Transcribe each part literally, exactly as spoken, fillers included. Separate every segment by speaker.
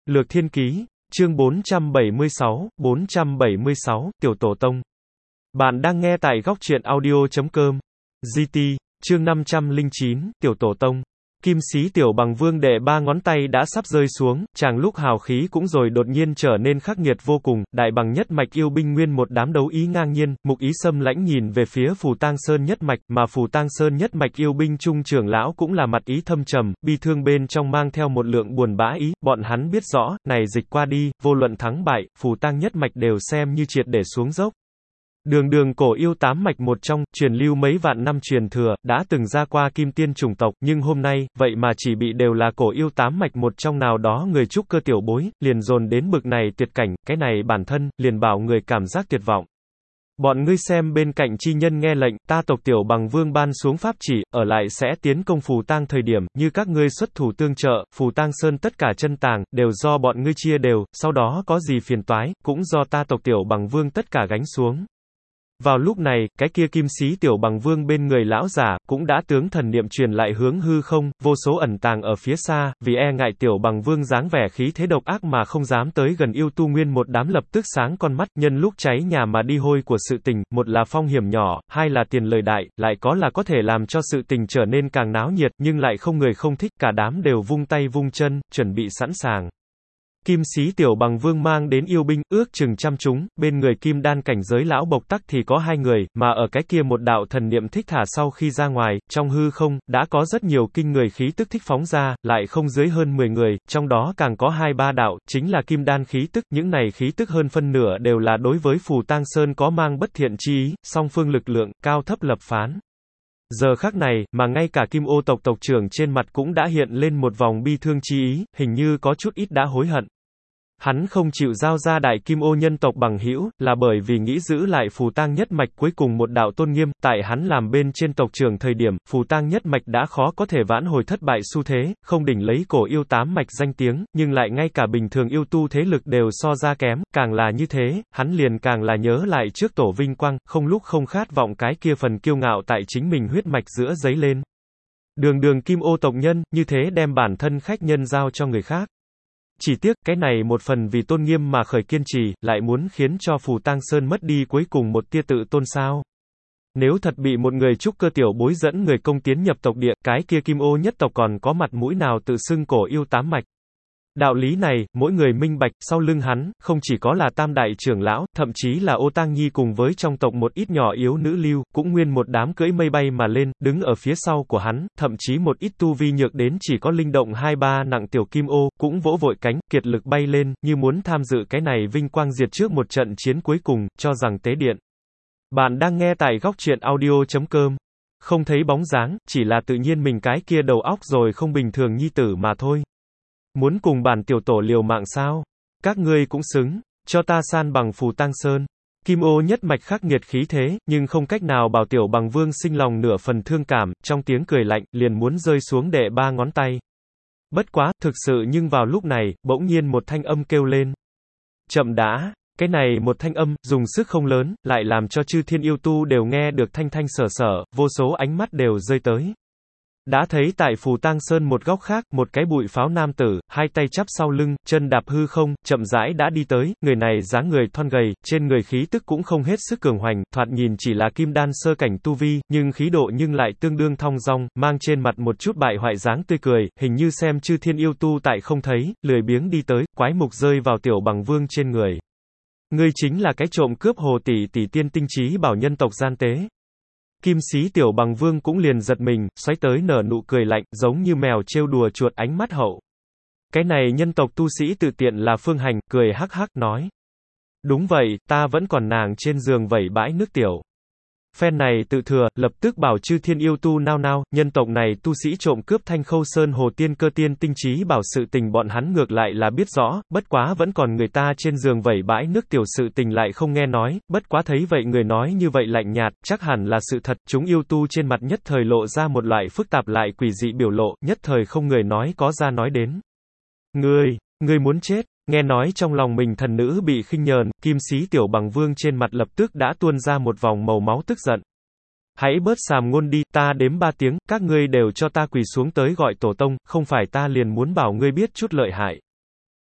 Speaker 1: Lược Thiên Ký, chương bốn trăm bảy mươi sáu, bốn trăm bảy mươi sáu, Tiểu Tổ Tông. Bạn đang nghe tại góc truyện audio.com. giê tê, chương năm trăm lẻ chín, Tiểu Tổ Tông. Kim Xí Tiểu Bằng Vương đệ ba ngón tay đã sắp rơi xuống, chàng lúc hào khí cũng rồi đột nhiên trở nên khắc nghiệt vô cùng, đại bằng nhất mạch yêu binh nguyên một đám đấu ý ngang nhiên, Mục Ý Sâm lãnh nhìn về phía Phù Tang Sơn nhất mạch, mà Phù Tang Sơn nhất mạch yêu binh trung trưởng lão cũng là mặt ý thâm trầm, bi thương bên trong mang theo một lượng buồn bã ý, bọn hắn biết rõ, này dịch qua đi, vô luận thắng bại, Phù Tang nhất mạch đều xem như triệt để xuống dốc. Đường đường cổ yêu tám mạch một trong, truyền lưu mấy vạn năm truyền thừa, đã từng ra qua kim tiên chủng tộc, nhưng hôm nay, vậy mà chỉ bị đều là cổ yêu tám mạch một trong nào đó người trúc cơ tiểu bối, liền dồn đến bực này tuyệt cảnh, cái này bản thân, liền bảo người cảm giác tuyệt vọng. Bọn ngươi xem bên cạnh chi nhân nghe lệnh, ta tộc Tiểu Bằng Vương ban xuống pháp chỉ, ở lại sẽ tiến công Phù Tang thời điểm, như các ngươi xuất thủ tương trợ, Phù Tang Sơn tất cả chân tàng, đều do bọn ngươi chia đều, sau đó có gì phiền toái, cũng do ta tộc Tiểu Bằng Vương tất cả gánh xuống. Vào lúc này, cái kia Kim Xí Tiểu Bằng Vương bên người lão giả, cũng đã tướng thần niệm truyền lại hướng hư không, vô số ẩn tàng ở phía xa, vì e ngại Tiểu Bằng Vương dáng vẻ khí thế độc ác mà không dám tới gần yêu tu nguyên một đám lập tức sáng con mắt, nhân lúc cháy nhà mà đi hôi của sự tình, một là phong hiểm nhỏ, hai là tiền lời đại, lại có là có thể làm cho sự tình trở nên càng náo nhiệt, nhưng lại không người không thích, cả đám đều vung tay vung chân, chuẩn bị sẵn sàng. Kim Xí Tiểu Bằng Vương mang đến yêu binh, ước chừng trăm chúng, bên người kim đan cảnh giới lão bộc tắc thì có hai người, mà ở cái kia một đạo thần niệm thích thả sau khi ra ngoài, trong hư không, đã có rất nhiều kinh người khí tức thích phóng ra, lại không dưới hơn mười người, trong đó càng có hai ba đạo, chính là kim đan khí tức, những này khí tức hơn phân nửa đều là đối với Phù Tang Sơn có mang bất thiện chi ý, song phương lực lượng, cao thấp lập phán. Giờ khắc này, mà ngay cả Kim Ô tộc tộc trưởng trên mặt cũng đã hiện lên một vòng bi thương chi ý, hình như có chút ít đã hối hận. Hắn không chịu giao ra đại Kim Ô nhân tộc bằng hữu, là bởi vì nghĩ giữ lại Phù Tang nhất mạch cuối cùng một đạo tôn nghiêm, tại hắn làm bên trên tộc trưởng thời điểm, Phù Tang nhất mạch đã khó có thể vãn hồi thất bại xu thế, không đỉnh lấy cổ yêu tám mạch danh tiếng, nhưng lại ngay cả bình thường yêu tu thế lực đều so ra kém, càng là như thế, hắn liền càng là nhớ lại trước tổ vinh quang, không lúc không khát vọng cái kia phần kiêu ngạo tại chính mình huyết mạch giữa giấy lên. Đường đường Kim Ô tộc nhân, như thế đem bản thân khách nhân giao cho người khác. Chỉ tiếc, cái này một phần vì tôn nghiêm mà khởi kiên trì, lại muốn khiến cho Phù Tang Sơn mất đi cuối cùng một tia tự tôn sao. Nếu thật bị một người trúc cơ tiểu bối dẫn người công tiến nhập tộc địa, cái kia Kim Ô nhất tộc còn có mặt mũi nào tự xưng cổ yêu tám mạch. Đạo lý này, mỗi người minh bạch, sau lưng hắn, không chỉ có là tam đại trưởng lão, thậm chí là Ô Tang Nhi cùng với trong tộc một ít nhỏ yếu nữ lưu, cũng nguyên một đám cưỡi mây bay mà lên, đứng ở phía sau của hắn, thậm chí một ít tu vi nhược đến chỉ có linh động hai ba nặng tiểu Kim Ô, cũng vỗ vội cánh, kiệt lực bay lên, như muốn tham dự cái này vinh quang diệt trước một trận chiến cuối cùng, cho rằng tế điện. Bạn đang nghe tại góc truyện audio.com. Không thấy bóng dáng, chỉ là tự nhiên mình cái kia đầu óc rồi không bình thường nhi tử mà thôi. Muốn cùng bản tiểu tổ liều mạng sao? Các ngươi cũng xứng, cho ta san bằng Phù Tang Sơn. Kim Ô nhất mạch khắc nghiệt khí thế, nhưng không cách nào bảo Tiểu Bằng Vương sinh lòng nửa phần thương cảm, trong tiếng cười lạnh, liền muốn rơi xuống đệ ba ngón tay. Bất quá, thực sự nhưng vào lúc này, bỗng nhiên một thanh âm kêu lên. Chậm đã, cái này một thanh âm, dùng sức không lớn, lại làm cho chư thiên yêu tu đều nghe được thanh thanh sở sở, vô số ánh mắt đều rơi tới. Đã thấy tại Phù Tang Sơn một góc khác, một cái bụi pháo nam tử, hai tay chắp sau lưng, chân đạp hư không, chậm rãi đã đi tới, người này dáng người thon gầy, trên người khí tức cũng không hết sức cường hoành, thoạt nhìn chỉ là kim đan sơ cảnh tu vi, nhưng khí độ nhưng lại tương đương thong dong, mang trên mặt một chút bại hoại dáng tươi cười, hình như xem chư thiên yêu tu tại không thấy, lười biếng đi tới, quái mục rơi vào Tiểu Bằng Vương trên người. Ngươi chính là cái trộm cướp hồ tỷ tỷ tiên tinh trí bảo nhân tộc gian tế. Kim Xí Tiểu Bằng Vương cũng liền giật mình, xoáy tới nở nụ cười lạnh, giống như mèo trêu đùa chuột ánh mắt hậu. Cái này nhân tộc tu sĩ tự tiện là Phương Hành, cười hắc hắc nói. Đúng vậy, ta vẫn còn nàng trên giường vẩy bãi nước tiểu. Phen này tự thừa, lập tức bảo chư thiên yêu tu nao nao, nhân tộc này tu sĩ trộm cướp Thanh Khâu Sơn hồ tiên cơ tiên tinh trí bảo sự tình bọn hắn ngược lại là biết rõ, bất quá vẫn còn người ta trên giường vẩy bãi nước tiểu sự tình lại không nghe nói, bất quá thấy vậy người nói như vậy lạnh nhạt, chắc hẳn là sự thật, chúng yêu tu trên mặt nhất thời lộ ra một loại phức tạp lại quỷ dị biểu lộ, nhất thời không người nói có ra nói đến. Ngươi, ngươi muốn chết. Nghe nói trong lòng mình thần nữ bị khinh nhờn, Kim Xí Tiểu Bằng Vương trên mặt lập tức đã tuôn ra một vòng màu máu tức giận. Hãy bớt xàm ngôn đi, ta đếm ba tiếng, các ngươi đều cho ta quỳ xuống tới gọi tổ tông, không phải ta liền muốn bảo ngươi biết chút lợi hại.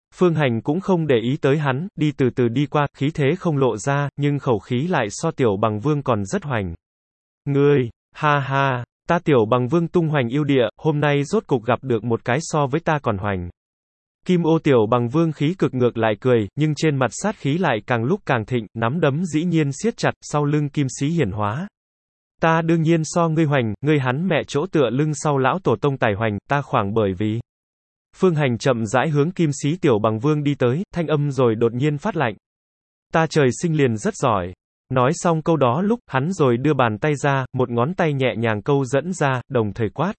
Speaker 1: Phương Hành cũng không để ý tới hắn, đi từ từ đi qua, khí thế không lộ ra, nhưng khẩu khí lại so Tiểu Bằng Vương còn rất hoành. Ngươi, ha ha, ta Tiểu Bằng Vương tung hoành yêu địa, hôm nay rốt cục gặp được một cái so với ta còn hoành. Kim Ô Tiểu Bằng Vương khí cực ngược lại cười, nhưng trên mặt sát khí lại càng lúc càng thịnh, nắm đấm dĩ nhiên siết chặt, sau lưng kim sĩ hiển hóa. Ta đương nhiên so ngươi hoành, ngươi hắn mẹ chỗ tựa lưng sau lão tổ tông tài hoành, ta khoảng bởi vì. Phương Hành chậm rãi hướng kim sĩ Tiểu Bằng Vương đi tới, thanh âm rồi đột nhiên phát lạnh. Ta trời sinh liền rất giỏi. Nói xong câu đó lúc, hắn rồi đưa bàn tay ra, một ngón tay nhẹ nhàng câu dẫn ra, đồng thời quát.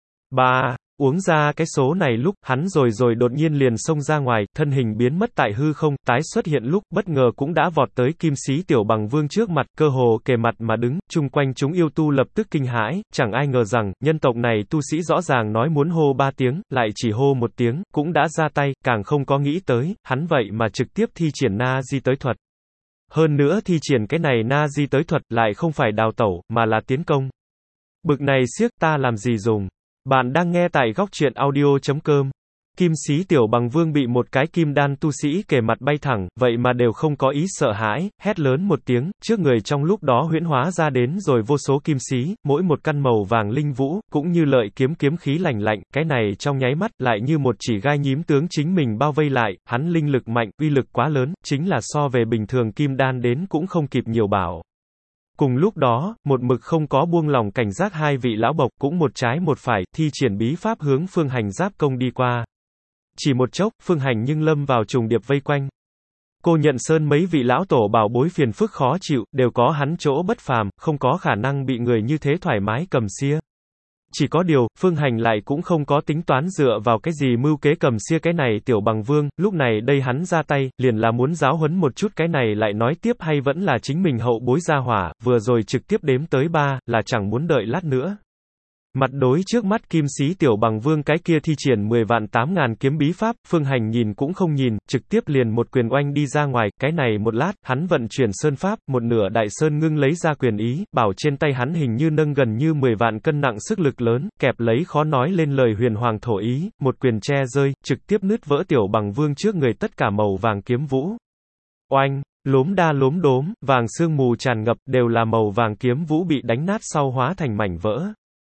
Speaker 1: Ba, uống ra cái số này lúc, hắn rồi rồi đột nhiên liền xông ra ngoài, thân hình biến mất tại hư không, tái xuất hiện lúc, bất ngờ cũng đã vọt tới kim sĩ Tiểu Bằng Vương trước mặt, cơ hồ kề mặt mà đứng, chung quanh chúng yêu tu lập tức kinh hãi, chẳng ai ngờ rằng, nhân tộc này tu sĩ rõ ràng nói muốn hô ba tiếng, lại chỉ hô một tiếng, cũng đã ra tay, càng không có nghĩ tới, hắn vậy mà trực tiếp thi triển na di tới thuật. Hơn nữa thi triển cái này na di tới thuật, lại không phải đào tẩu, mà là tiến công. Bực này siếc ta làm gì dùng. Bạn đang nghe tại góc truyện audio chấm com. Kim sĩ Tiểu Bằng Vương bị một cái kim đan tu sĩ kề mặt bay thẳng, vậy mà đều không có ý sợ hãi, hét lớn một tiếng, trước người trong lúc đó huyễn hóa ra đến rồi vô số kim sĩ, mỗi một căn màu vàng linh vũ, cũng như lợi kiếm kiếm khí lành lạnh, cái này trong nháy mắt, lại như một chỉ gai nhím tướng chính mình bao vây lại, hắn linh lực mạnh, uy lực quá lớn, chính là so về bình thường kim đan đến cũng không kịp nhiều bảo. Cùng lúc đó, một mực không có buông lòng cảnh giác hai vị lão bộc, cũng một trái một phải, thi triển bí pháp hướng Phương Hành giáp công đi qua. Chỉ một chốc, Phương Hành nhưng lâm vào trùng điệp vây quanh. Cô Nhận Sơn mấy vị lão tổ bảo bối phiền phức khó chịu, đều có hắn chỗ bất phàm, không có khả năng bị người như thế thoải mái cầm sia. Chỉ có điều, Phương Hành lại cũng không có tính toán dựa vào cái gì mưu kế cầm sia cái này Tiểu Bằng Vương, lúc này đây hắn ra tay, liền là muốn giáo huấn một chút cái này lại nói tiếp hay vẫn là chính mình hậu bối ra hỏa, vừa rồi trực tiếp đếm tới ba, là chẳng muốn đợi lát nữa. Mặt đối trước mắt kim sĩ Tiểu Bằng Vương cái kia thi triển mười vạn tám ngàn kiếm bí pháp, Phương Hành nhìn cũng không nhìn, trực tiếp liền một quyền oanh đi ra ngoài, cái này một lát, hắn vận chuyển sơn pháp, một nửa đại sơn ngưng lấy ra quyền ý, bảo trên tay hắn hình như nâng gần như mười vạn cân nặng sức lực lớn, kẹp lấy khó nói lên lời huyền hoàng thổ ý, một quyền che rơi, trực tiếp nứt vỡ Tiểu Bằng Vương trước người tất cả màu vàng kiếm vũ. Oanh! Lốm đa lốm đốm, vàng sương mù tràn ngập, đều là màu vàng kiếm vũ bị đánh nát sau hóa thành mảnh vỡ.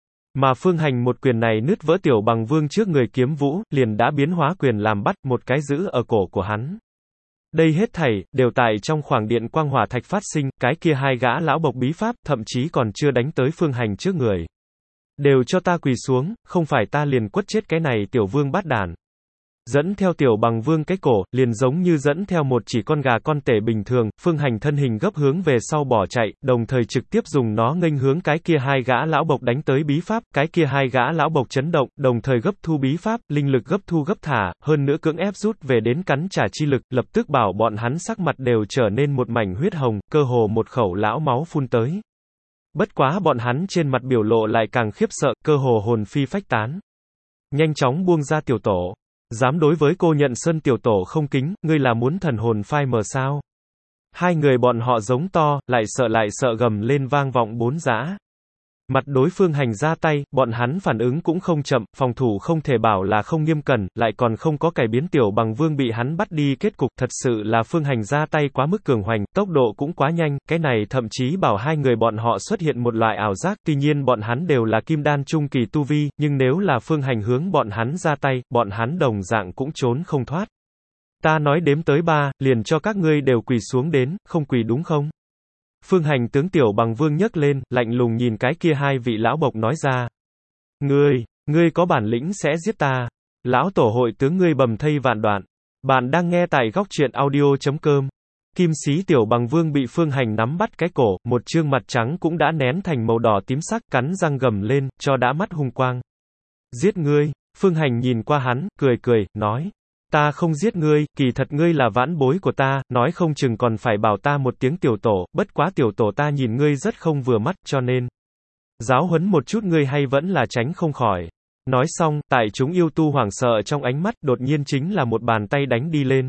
Speaker 1: Mà Phương Hành một quyền này nứt vỡ Tiểu Bằng Vương trước người kiếm vũ, liền đã biến hóa quyền làm bắt, một cái giữ ở cổ của hắn. Đây hết thảy, đều tại trong khoảng điện quang hỏa thạch phát sinh, cái kia hai gã lão bộc bí pháp, thậm chí còn chưa đánh tới Phương Hành trước người. Đều cho ta quỳ xuống, không phải ta liền quất chết cái này Tiểu Vương bát đản. Dẫn theo Tiểu Bằng Vương cái cổ, liền giống như dẫn theo một chỉ con gà con tể bình thường, Phương Hành thân hình gấp hướng về sau bỏ chạy, đồng thời trực tiếp dùng nó nghênh hướng cái kia hai gã lão bộc đánh tới bí pháp, cái kia hai gã lão bộc chấn động, đồng thời gấp thu bí pháp, linh lực gấp thu gấp thả, hơn nữa cưỡng ép rút về đến cắn trả chi lực, lập tức bảo bọn hắn sắc mặt đều trở nên một mảnh huyết hồng, cơ hồ một khẩu lão máu phun tới. Bất quá bọn hắn trên mặt biểu lộ lại càng khiếp sợ, cơ hồ hồn phi phách tán. Nhanh chóng buông ra tiểu tổ. Dám đối với cô Nhận Sơn tiểu tổ không kính, ngươi là muốn thần hồn phai mờ sao? Hai người bọn họ giống to, lại sợ lại sợ gầm lên vang vọng bốn dã. Mặt đối Phương Hành ra tay, bọn hắn phản ứng cũng không chậm, phòng thủ không thể bảo là không nghiêm cẩn, lại còn không có cải biến Tiểu Bằng Vương bị hắn bắt đi kết cục, thật sự là Phương Hành ra tay quá mức cường hoành, tốc độ cũng quá nhanh, cái này thậm chí bảo hai người bọn họ xuất hiện một loại ảo giác, tuy nhiên bọn hắn đều là kim đan trung kỳ tu vi, nhưng nếu là Phương Hành hướng bọn hắn ra tay, bọn hắn đồng dạng cũng trốn không thoát. Ta nói đếm tới ba, liền cho các ngươi đều quỳ xuống đến, không quỳ đúng không? Phương Hành tướng Tiểu Bằng Vương nhấc lên, lạnh lùng nhìn cái kia hai vị lão bộc nói ra. Ngươi, ngươi có bản lĩnh sẽ giết ta. Lão tổ hội tướng ngươi bầm thây vạn đoạn. Bạn đang nghe tại góc truyện audio chấm com. Kim sĩ Tiểu Bằng Vương bị Phương Hành nắm bắt cái cổ, một trương mặt trắng cũng đã nén thành màu đỏ tím sắc, cắn răng gầm lên, cho đã mắt hung quang. Giết ngươi. Phương Hành nhìn qua hắn, cười cười, nói. Ta không giết ngươi, kỳ thật ngươi là vãn bối của ta, nói không chừng còn phải bảo ta một tiếng tiểu tổ, bất quá tiểu tổ ta nhìn ngươi rất không vừa mắt, cho nên giáo huấn một chút ngươi hay vẫn là tránh không khỏi. Nói xong, tại chúng yêu tu hoảng sợ trong ánh mắt, đột nhiên chính là một bàn tay đánh đi lên.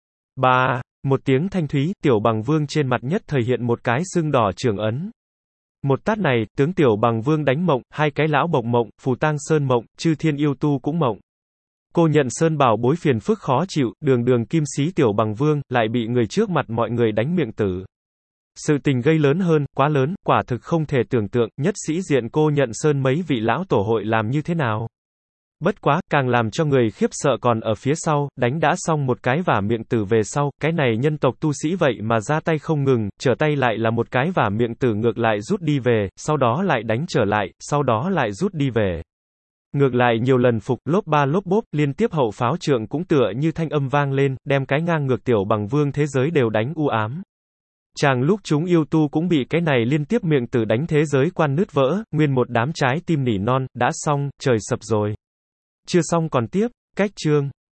Speaker 1: Ba, một tiếng thanh thúy, Tiểu Bằng Vương trên mặt nhất thời hiện một cái sưng đỏ trường ấn. Một tát này, tướng Tiểu Bằng Vương đánh mộng, hai cái lão bộc mộng, Phù Tang Sơn mộng, Chư Thiên yêu tu cũng mộng. Cô nhận Sơn bảo bối phiền phức khó chịu, đường đường kim sĩ tiểu bằng vương, lại bị người trước mặt mọi người đánh miệng tử. Sự tình gây lớn hơn, quá lớn, quả thực không thể tưởng tượng, nhất sĩ diện cô nhận Sơn mấy vị lão tổ hội làm như thế nào. Bất quá, càng làm cho người khiếp sợ còn ở phía sau, đánh đã xong một cái vả miệng tử về sau, cái này nhân tộc tu sĩ vậy mà ra tay không ngừng, trở tay lại là một cái vả miệng tử ngược lại rút đi về, sau đó lại đánh trở lại, sau đó lại rút đi về. Ngược lại nhiều lần phục, lốp ba lốp bốp, liên tiếp hậu pháo trượng cũng tựa như thanh âm vang lên, đem cái ngang ngược tiểu bằng vương thế giới đều đánh u ám. Chàng lúc chúng yêu tu cũng bị cái này liên tiếp miệng tử đánh thế giới quan nứt vỡ, nguyên một đám trái tim nỉ non, đã xong, trời sập rồi. Chưa xong còn tiếp, cách chương.